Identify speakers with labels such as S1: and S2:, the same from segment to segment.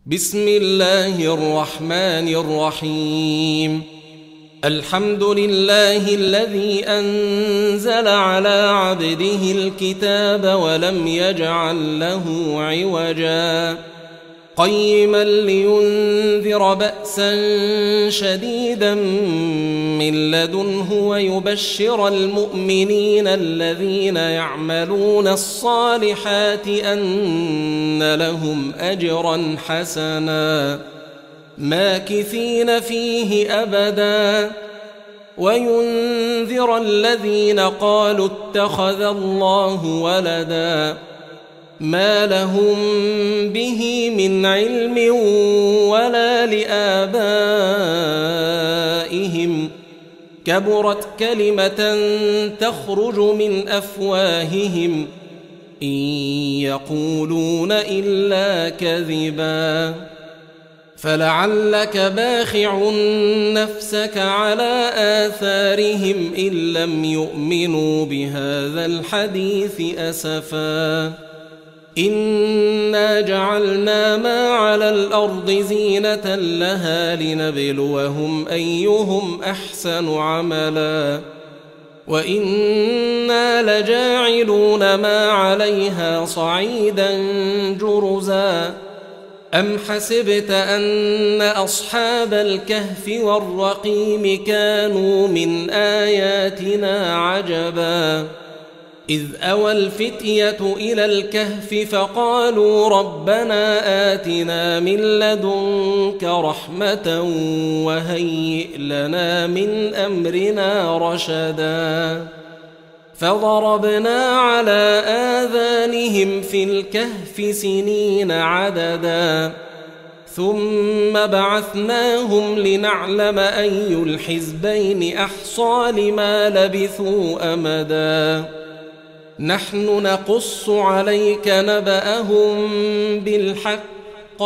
S1: بسم الله الرحمن الرحيم. الحمد لله الذي أنزل على عبده الكتاب ولم يجعل له عوجا قيما لينذر بأسا شديدا من لدنه ويبشر المؤمنين الذين يعملون الصالحات أن لهم أجرا حسنا ماكثين فيه أبدا وينذر الذين قالوا اتخذ الله ولدا ما لهم به من علم ولا لآبائهم كبرت كلمة تخرج من أفواههم إن يقولون إلا كذبا فلعلك باخع نفسك على آثارهم إن لم يؤمنوا بهذا الحديث أسفا إنا جعلنا ما على الأرض زينة لها لنبلوهم أيهم أحسن عملا وإنا لجاعلون ما عليها صعيدا جرزا أم حسبت أن أصحاب الكهف والرقيم كانوا من آياتنا عجبا إذ أوى الفتية إلى الكهف فقالوا ربنا آتنا من لدنك رحمة وهيئ لنا من أمرنا رشدا فضربنا على آذانهم في الكهف سنين عددا ثم بعثناهم لنعلم أي الحزبين أحصى لما لبثوا أمدا نحن نقص عليك نبأهم بالحق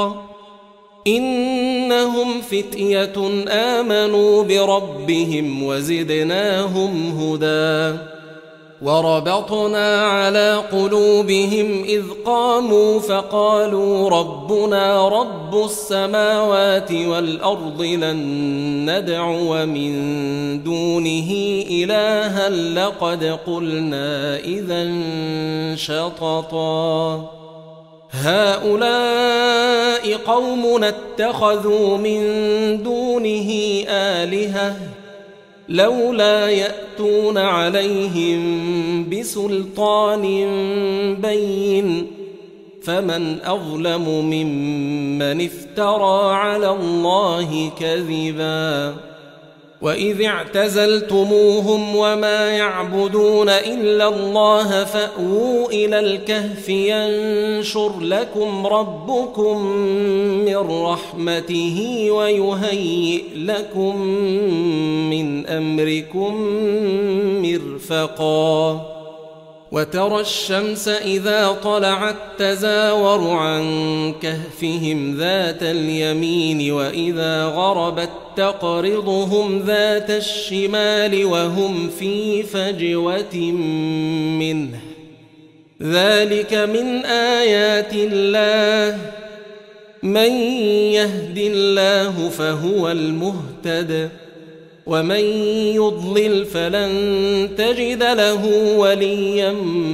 S1: إنهم فتية آمنوا بربهم وزدناهم هدى وربطنا على قلوبهم إذ قاموا فقالوا ربنا رب السماوات والأرض لن ندعو من دونه إلها لقد قلنا إذا شططا هؤلاء قومنا اتخذوا من دونه آلهة لولا يأتون عليهم بسلطان بين فمن أظلم ممن افترى على الله كذبا وإذ اعتزلتموهم وما يعبدون إلا الله فأووا إلى الكهف ينشر لكم ربكم من رحمته ويهيئ لكم من أمركم مرفقا وترى الشمس إذا طلعت تزاور عن كهفهم ذات اليمين وإذا غربت تقرضهم ذات الشمال وهم في فجوة منه ذلك من آيات الله من يهد الله فهو المهتد ومن يضلل فلن تجد له وليا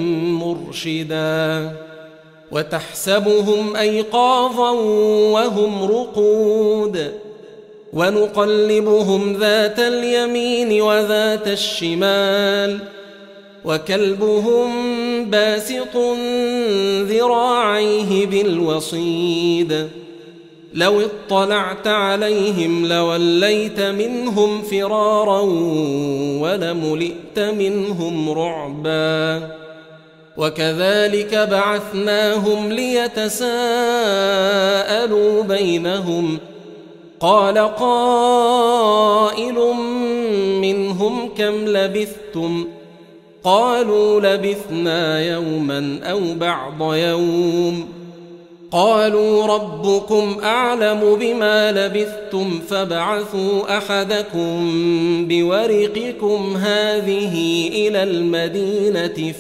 S1: مرشدا وتحسبهم أيقاظا وهم رقود ونقلبهم ذات اليمين وذات الشمال وكلبهم باسط ذراعيه بالوصيد لو اطلعت عليهم لوليت منهم فرارا ولملئت منهم رعبا وكذلك بعثناهم ليتساءلوا بينهم قال قائل منهم كم لبثتم قالوا لبثنا يوما أو بعض يوم قالوا ربكم أعلم بما لبثتم فابعثوا أحدكم بورقكم هذه إلى المدينة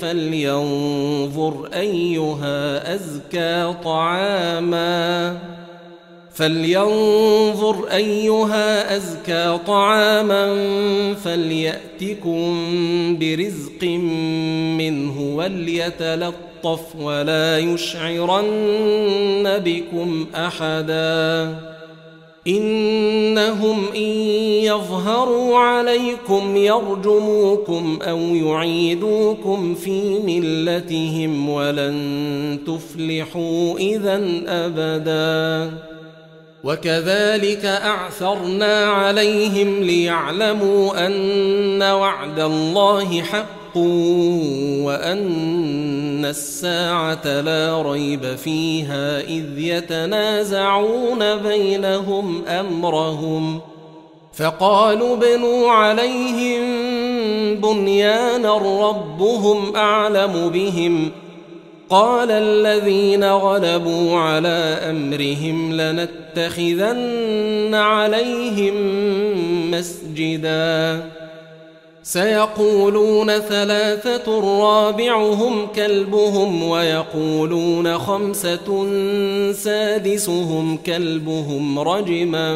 S1: فلينظر أيها أزكى طعاما فلينظر أيها أزكى طعاما فليأتكم برزق منه وليتلطف ولا يشعرن بكم أحدا إنهم إن يظهروا عليكم يرجموكم أو يعيدوكم في ملتهم ولن تفلحوا إذن أبدا وكذلك أعثرنا عليهم ليعلموا أن وعد الله حق وأن الساعة لا ريب فيها إذ يتنازعون بينهم أمرهم فقالوا بنوا عليهم بنيانا ربهم أعلم بهم قال الذين غلبوا على أمرهم لنتخذن عليهم مسجدا سيقولون ثلاثة رابعهم كلبهم ويقولون خمسة سادسهم كلبهم رجما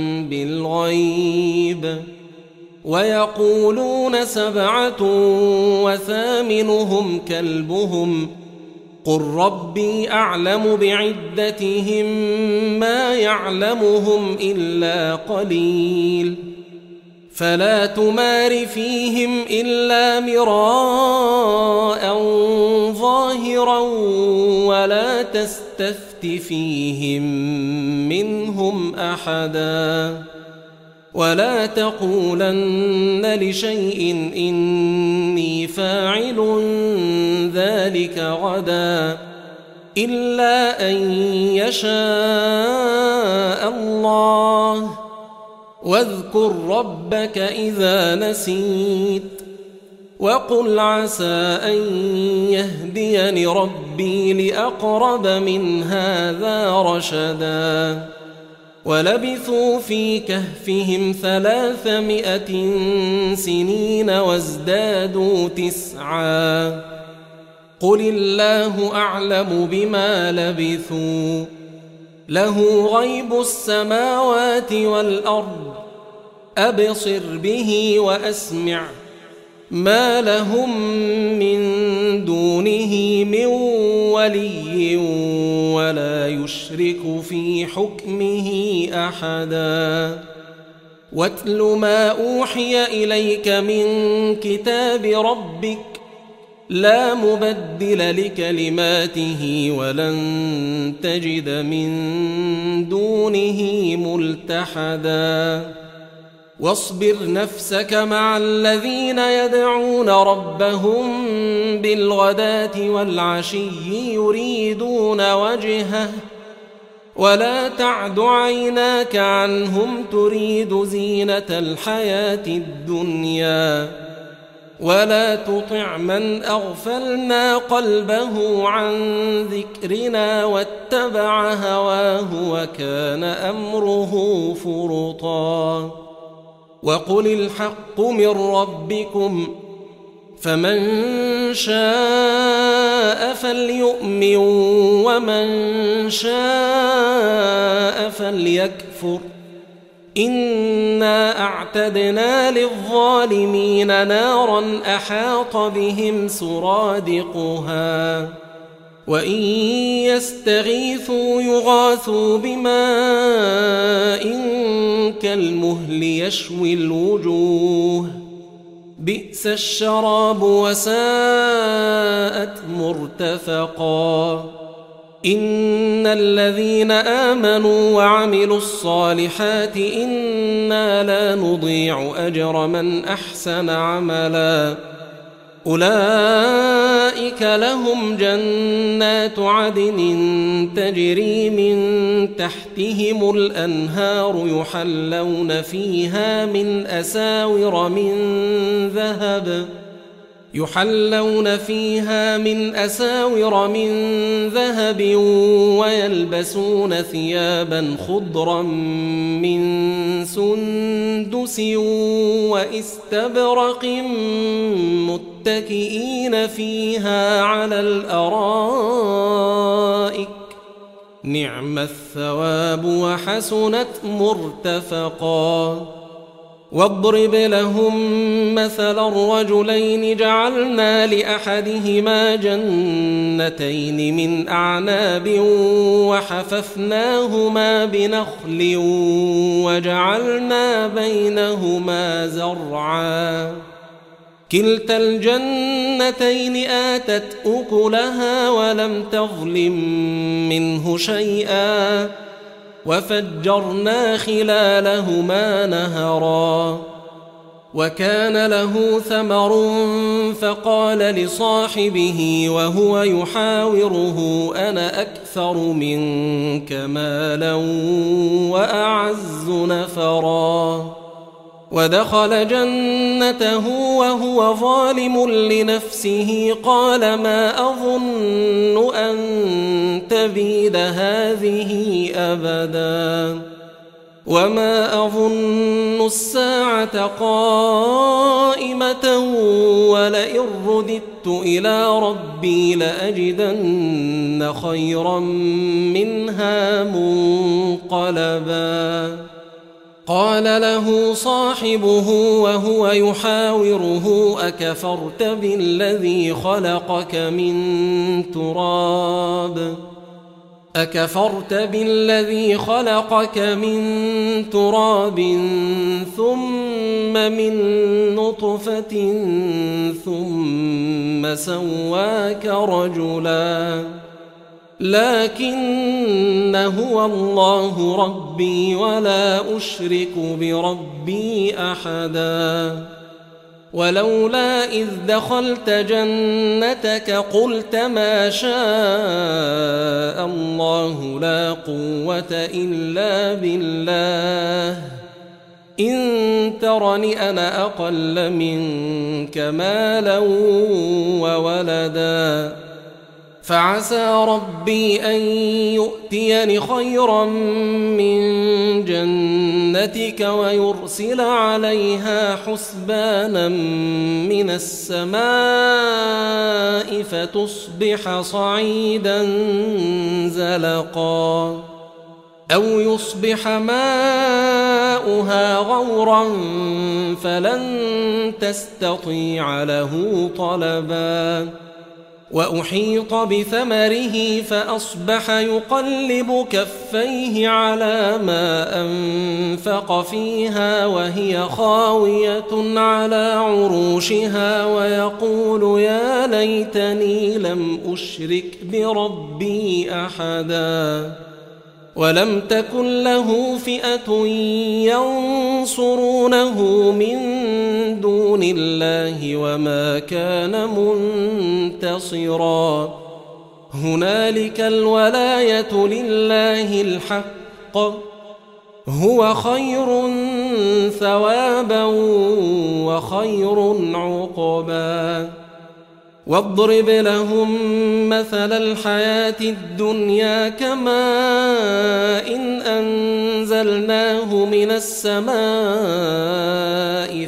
S1: بالغيب ويقولون سبعة وثامنهم كلبهم قل ربي أعلم بعدتهم ما يعلمهم إلا قليل فلا تمار فيهم إلا مراء ظاهرا ولا تستفت فيهم منهم أحدا ولا تقولن لشيء إني فاعل ذلك غدا إلا أن يشاء الله واذكر ربك إذا نسيت وقل عسى أن يهديني ربي لأقرب من هذا رشدا ولبثوا في كهفهم 300 سنين وازدادوا 9 قل الله أعلم بما لبثوا له غيب السماوات والأرض أبصر به وأسمع ما لهم من دونه من ولي ولا يشرك في حكمه أحدا واتل ما أوحي إليك من كتاب ربك لا مبدل لكلماته ولن تجد من دونه ملتحدا واصبر نفسك مع الذين يدعون ربهم بالغداة والعشي يريدون وجهه ولا تعد عيناك عنهم تريد زينة الحياة الدنيا ولا تطع من أغفلنا قلبه عن ذكرنا واتبع هواه وكان أمره فرطا وقل الحق من ربكم فمن شاء فليؤمن ومن شاء فليكفر إنا أعتدنا للظالمين نارا أحاط بهم سرادقها وإن يستغيثوا يغاثوا بماء كالمهل يشوي الوجوه بئس الشراب وساءت مرتفقا إن الذين آمنوا وعملوا الصالحات إنا لا نضيع أجر من أحسن عملا أولئك لهم جنات عدن تجري من تحتهم الأنهار يحلون فيها من أساور من ذهب ويلبسون ثيابا خضرا من سندس واستبرق متكئين فيها على الأرائك نعم الثواب وحسنت مرتفقا واضرب لهم مثل الرجلين جعلنا لأحدهما جنتين من أعناب وحففناهما بنخل وجعلنا بينهما زرعا كلتا الجنتين آتت أكلها ولم تظلم منه شيئا وفجرنا خلالهما نهرا وكان له ثمر فقال لصاحبه وهو يحاوره أنا أكثر منك مالا وأعز نفرا ودخل جنته وهو ظالم لنفسه قال ما أظن أن تبيد هذه أبدا وما أظن الساعة قائمة ولئن رددت إلى ربي لأجدن خيرا منها منقلبا قال له صاحبه وهو يحاوره أكفرت بالذي خلقك من تراب ثم من نطفة ثم سواك رجلا لكن هو الله ربي ولا أشرك بربي أحدا ولولا إذ دخلت جنتك قلت ما شاء الله لا قوة إلا بالله إن ترني أنا أقل منك مالا وولدا فعسى ربي أن يؤتيني خيرا من جنتك ويرسل عليها حسبانا من السماء فتصبح صعيدا زلقا أو يصبح ماؤها غورا فلن تستطيع له طلبا وأحيط بثمره فأصبح يقلب كفيه على ما أنفق فيها وهي خاوية على عروشها ويقول يا ليتني لم أشرك بربي أحدا ولم تكن له فئة ينصرونه من دون الله وما كان منتصرا هنالك الولاية لله الحق هو خير ثوابا وخير عقبا واضرب لهم مثل الحياة الدنيا كماء إن أنزلناه من السماء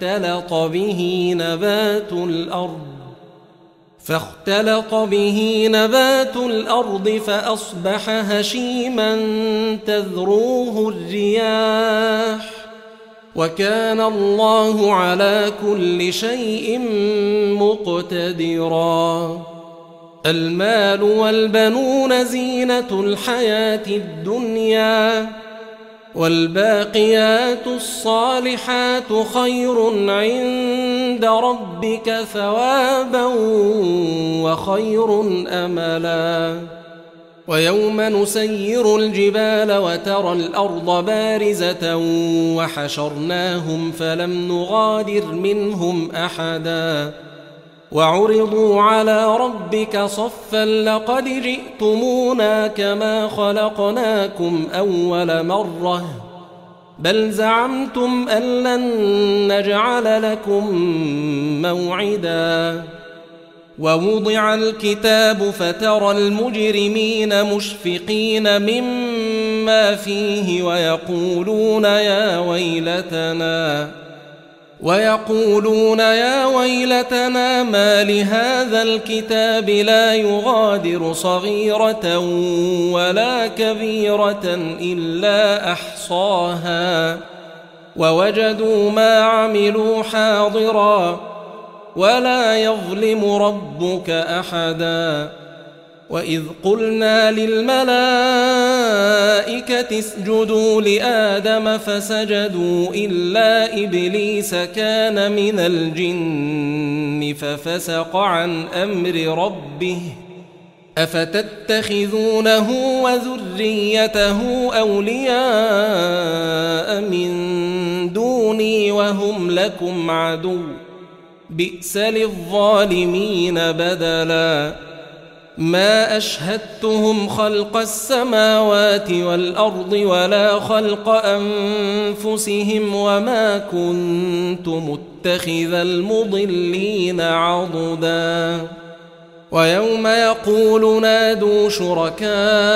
S1: فاختلط به نبات الأرض فأصبح هشيما تذروه الرياح وكان الله على كل شيء مقتدرا المال والبنون زينة الحياة الدنيا والباقيات الصالحات خير عند ربك ثوابا وخير أملا ويوم نسير الجبال وترى الأرض بارزة وحشرناهم فلم نغادر منهم أحدا وعرضوا على ربك صفا لقد جئتمونا كما خلقناكم أول مرة بل زعمتم أن لن نجعل لكم موعدا ووضع الكتاب فترى المجرمين مشفقين مما فيه ويقولون ويقولون يا ويلتنا ما لهذا الكتاب لا يغادر صغيرة ولا كبيرة إلا أحصاها ووجدوا ما عملوا حاضرا ولا يظلم ربك أحدا وإذ قلنا للملائكة اسجدوا لآدم فسجدوا إلا إبليس كان من الجن ففسق عن أمر ربه أفتتخذونه وذريته أولياء من دوني وهم لكم عدو بئس للظالمين بدلا ما أشهدتهم خلق السماوات والأرض ولا خلق أنفسهم وما كنت متخذ المضلين عضدا ويوم يقول نادوا شركائي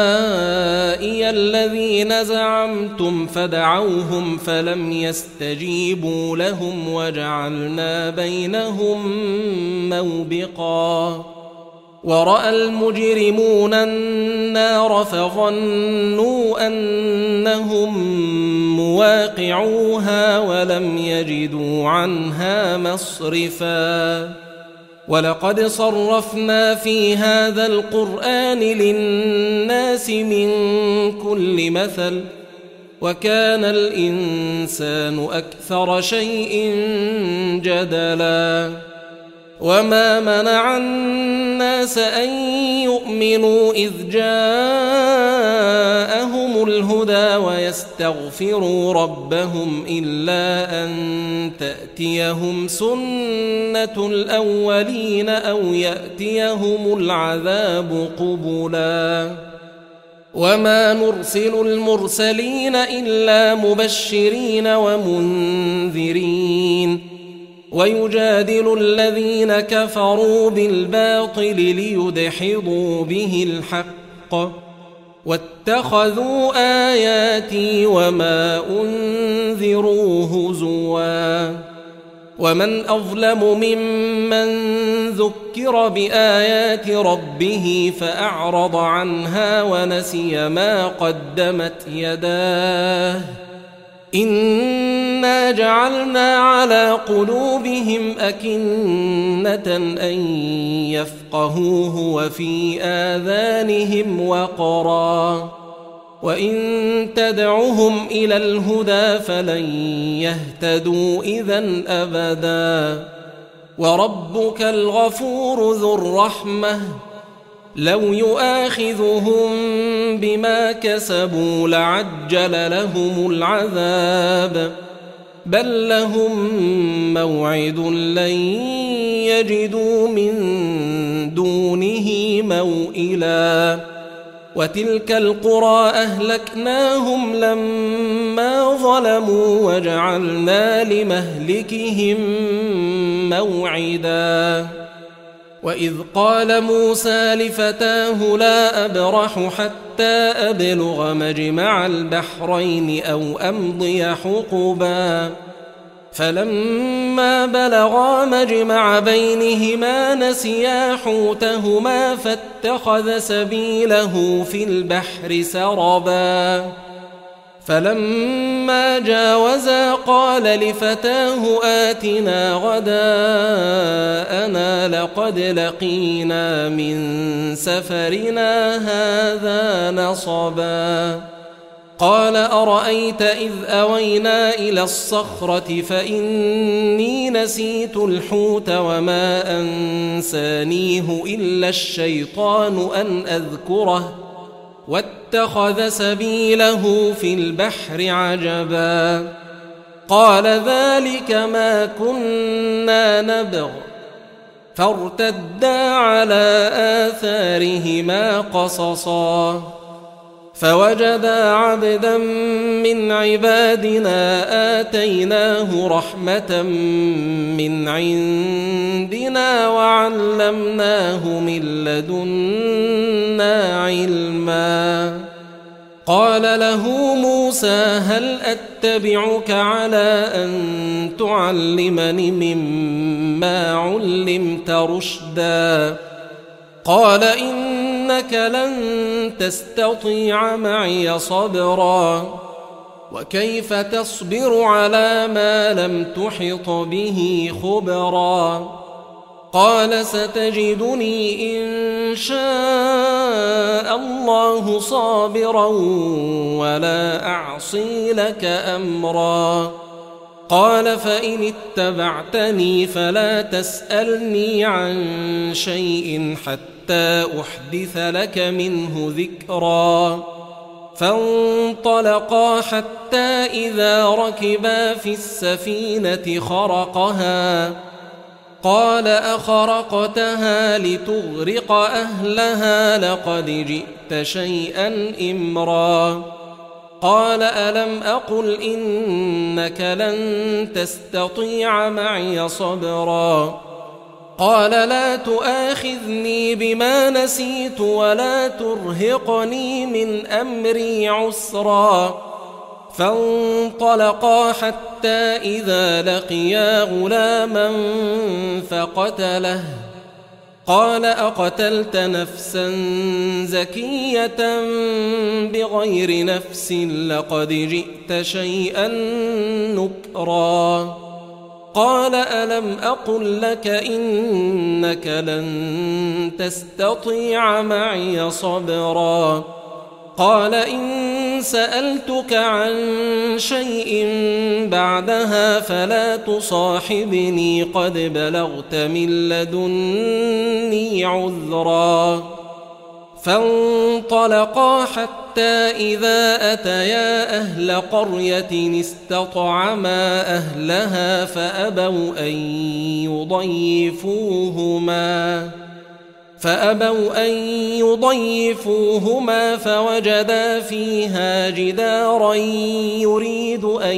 S1: الذين زعمتم فدعوهم فلم يستجيبوا لهم وجعلنا بينهم موبقا ورأى المجرمون النار فظنوا أنهم مواقعوها ولم يجدوا عنها مصرفا ولقد صرفنا في هذا القرآن للناس من كل مثل وكان الإنسان أكثر شيء جدلا وما منع الناس أن يؤمنوا إذ جاءهم الهدى ويستغفروا ربهم إلا أن تأتيهم سنة الأولين أو يأتيهم العذاب قبلا وما نرسل المرسلين إلا مبشرين ومنذرين ويجادل الذين كفروا بالباطل ليدحضوا به الحق واتخذوا آياتي وما أنذروا هزوا ومن أظلم ممن ذكر بآيات ربه فأعرض عنها ونسي ما قدمت يداه إنا جعلنا على قلوبهم أكنة أن يفقهوه وفي آذانهم وقرا وإن تدعهم إلى الهدى فلن يهتدوا إذن أبدا وربك الغفور ذو الرحمة لو يؤاخذهم بما كسبوا لعجل لهم العذاب بل لهم موعد لن يجدوا من دونه موئلا وتلك القرى أهلكناهم لما ظلموا وجعلنا لمهلكهم موعدا وإذ قال موسى لفتاه لا أبرح حتى أبلغ مجمع البحرين أو أمضي حقبا فلما بلغا مجمع بينهما نسيا حوتهما فاتخذ سبيله في البحر سربا فلما جاوزا قال لفتاه آتنا غداءنا لقد لقينا من سفرنا هذا نصبا قال أرأيت إذ أوينا إلى الصخرة فإني نسيت الحوت وما أنسانيه إلا الشيطان أن أذكره واتخذ سبيله في البحر عجبا قال ذلك ما كنا نبغ فارتدا على آثارهما قصصا فوجدا عبدا من عبادنا آتيناه رحمة من عندنا وعلمناه من لدنا علما قال له موسى هل أتبعك على أن تعلمني مما علمت رشدا قال إنك لن تستطيع معي صبرا وكيف تصبر على ما لم تحط به خبرا قال ستجدني إن شاء الله صابرا ولا أعصي لك أمرا قال فإن اتبعتني فلا تسألني عن شيء حتى أحدث لك منه ذكرا فانطلقا حتى إذا ركبا في السفينة خرقها قال أخرقتها لتغرق أهلها لقد جئت شيئا إمرا قال ألم أقل إنك لن تستطيع معي صبرا قال لا تؤاخذني بما نسيت ولا ترهقني من أمري عسرا فانطلقا حتى إذا لقيا غلاما فقتله قال أقتلت نفسا زكية بغير نفس لقد جئت شيئا نكرا قال ألم أقل لك إنك لن تستطيع معي صبرا قال إن سألتك عن شيء بعدها فلا تصاحبني قد بلغت من لدني عذرا فانطلقا حتى إذا أتيا أهل قرية استطعما أهلها فأبوا أن يضيفوهما فوجدا فيها جدارا يريد أن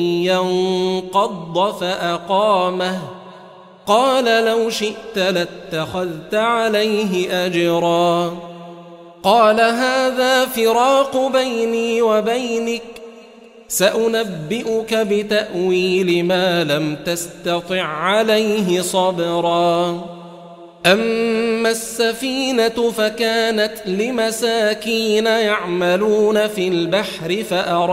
S1: ينقض فأقامه قال لو شئت لاتخذت عليه أجرا قال هذا فراق بيني وبينك سأنبئك بتأويل ما لم تستطع عليه صبرا أما السفينة فكانت لمساكين يعملون في البحر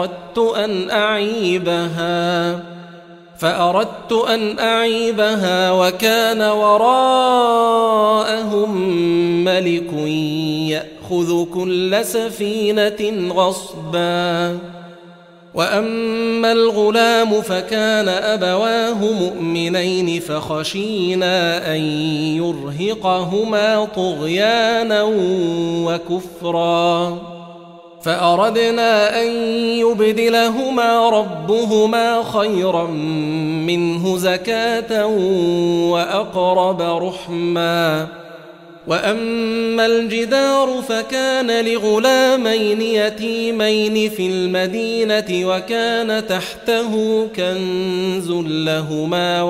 S1: فأردت أن أعيبها وكان وراءهم ملك يأخذ كل سفينة غصبا وأما الغلام فكان أبواه مؤمنين فخشينا أن يرهقهما طغيانا وكفرا فأردنا أن يبدلهما ربهما خيرا منه زكاة وأقرب رحما وأما الجدار فكان لغلامين يتيمين في المدينة وكان تحته كنز لهما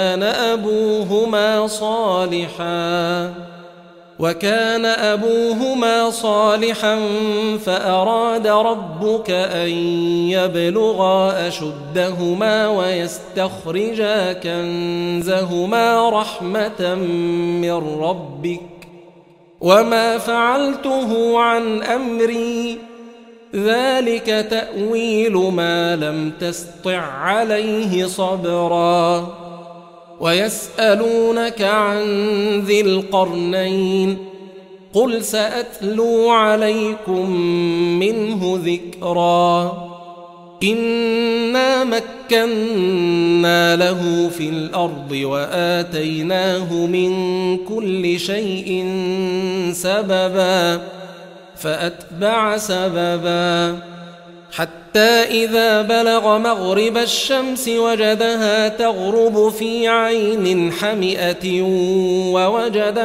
S1: وكان أبوهما صالحا فأراد ربك أن يبلغا أشدهما ويستخرجا كنزهما رحمة من ربك وما فعلته عن أمري ذلك تأويل ما لم تسطع عليه صبرا ويسألونك عن ذي القرنين قل سأتلو عليكم منه ذكرا إنا مكنا له في الأرض وآتيناه من كل شيء سببا فأتبع سببا حتى إذا بلغ مغرب الشمس وجدها تغرب في عين حمئة ووجد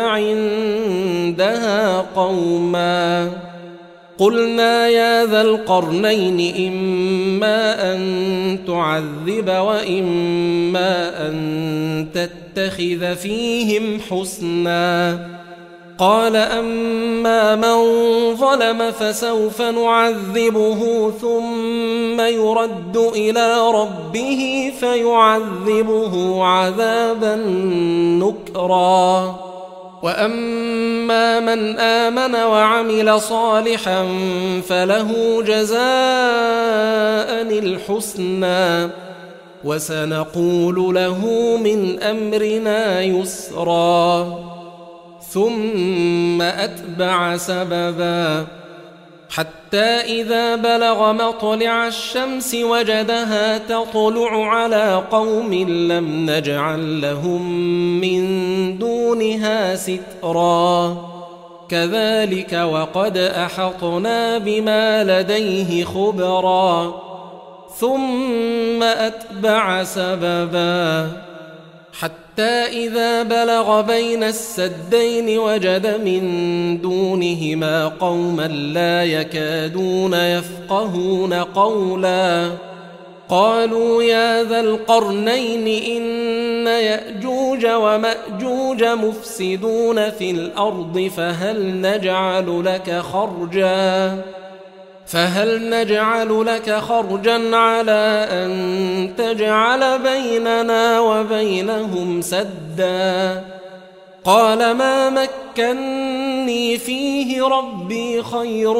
S1: عندها قوما قلنا يا ذا القرنين إما أن تعذب وإما أن تتخذ فيهم حسنا قال أما من ظلم فسوف نعذبه ثم يرد إلى ربه فيعذبه عذابا نكرا وأما من آمن وعمل صالحا فله جزاء الحسنى وسنقول له من أمرنا يسرا ثم أتبع سببا حتى إذا بلغ مطلع الشمس وجدها تطلع على قوم لم نجعل لهم من دونها سترا كذلك وقد أحطنا بما لديه خبرا ثم أتبع سببا حتى إذا بلغ بين السدين وجد من دونهما قوما لا يكادون يفقهون قولا قالوا يا ذا القرنين إن يأجوج ومأجوج مفسدون في الأرض فهل نجعل لك خرجا على أن تجعل بيننا وبينهم سدا قال ما مكني فيه ربي خير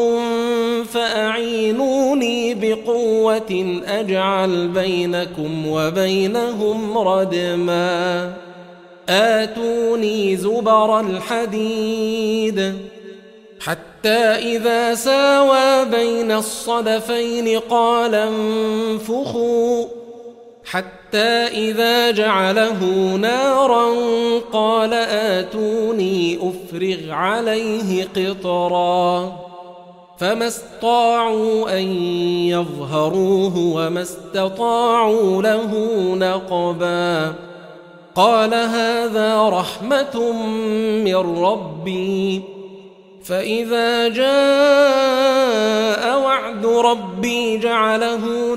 S1: فأعينوني بقوة أجعل بينكم وبينهم ردما آتوني زبر الحديد حتى إذا ساوى بين الصدفين قال انفخوا حتى إذا جعله نارا قال آتوني أفرغ عليه قطرا فما استطاعوا أن يظهروه وما استطاعوا له نقبا قال هذا رحمة من ربي فإذا جاء وعد ربي جعله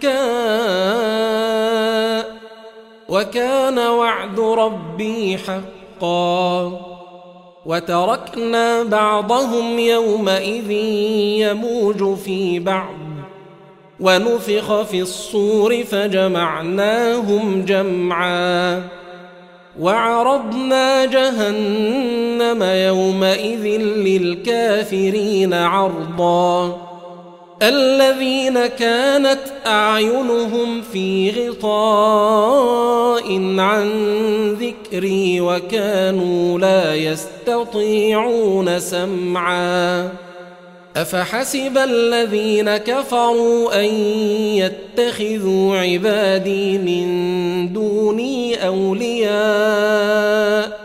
S1: دكاء وكان وعد ربي حقا وتركنا بعضهم يومئذ يموج في بعض ونفخ في الصور فجمعناهم جمعا وعرضنا جهنم يومئذ للكافرين عرضا الذين كانت أعينهم في غطاء عن ذكري وكانوا لا يستطيعون سمعا أفحسب الذين كفروا أن يتخذوا عبادي من دوني أولياء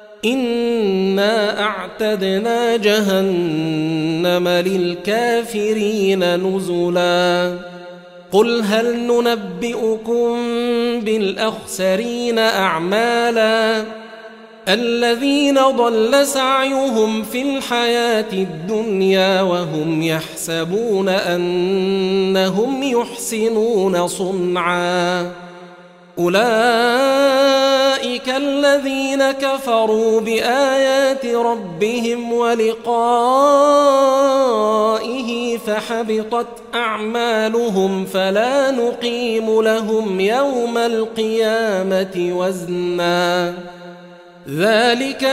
S1: إنا أعتدنا جهنم للكافرين نزلا قل هل ننبئكم بالأخسرين أعمالا الذين ضل سعيهم في الحياة الدنيا وهم يحسبون أنهم يحسنون صنعا أولئك الذين كفروا بآيات ربهم ولقائه فحبطت أعمالهم فلا نقيم لهم يوم القيامة وزنا ذلك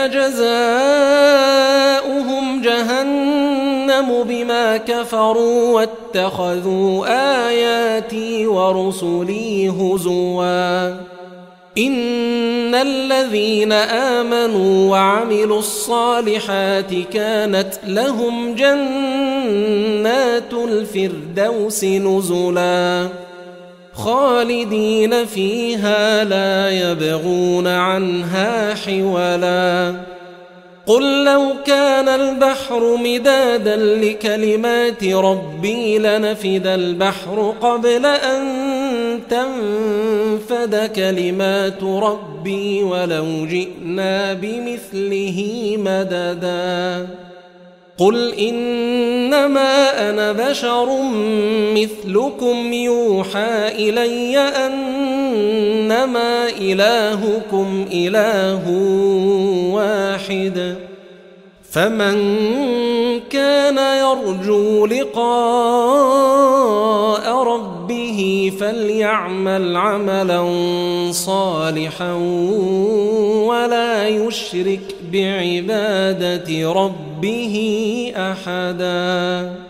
S1: جزاؤهم جهنم بما كفروا واتخذوا آياتي ورسلي هزوا إن الذين آمنوا وعملوا الصالحات كانت لهم جنات الفردوس نزلا خالدين فيها لا يبغون عنها حولا قل لو كان البحر مدادا لكلمات ربي لنفد البحر قبل أن تنفد كلمات ربي ولو جئنا بمثله مددا قل إنما أنا بشر مثلكم يوحى إلي أنما إلهكم إله واحد فمن كان يرجو لقاء ربه فليعمل عملا صالحا ولا يشرك بعبادة ربه أحدا.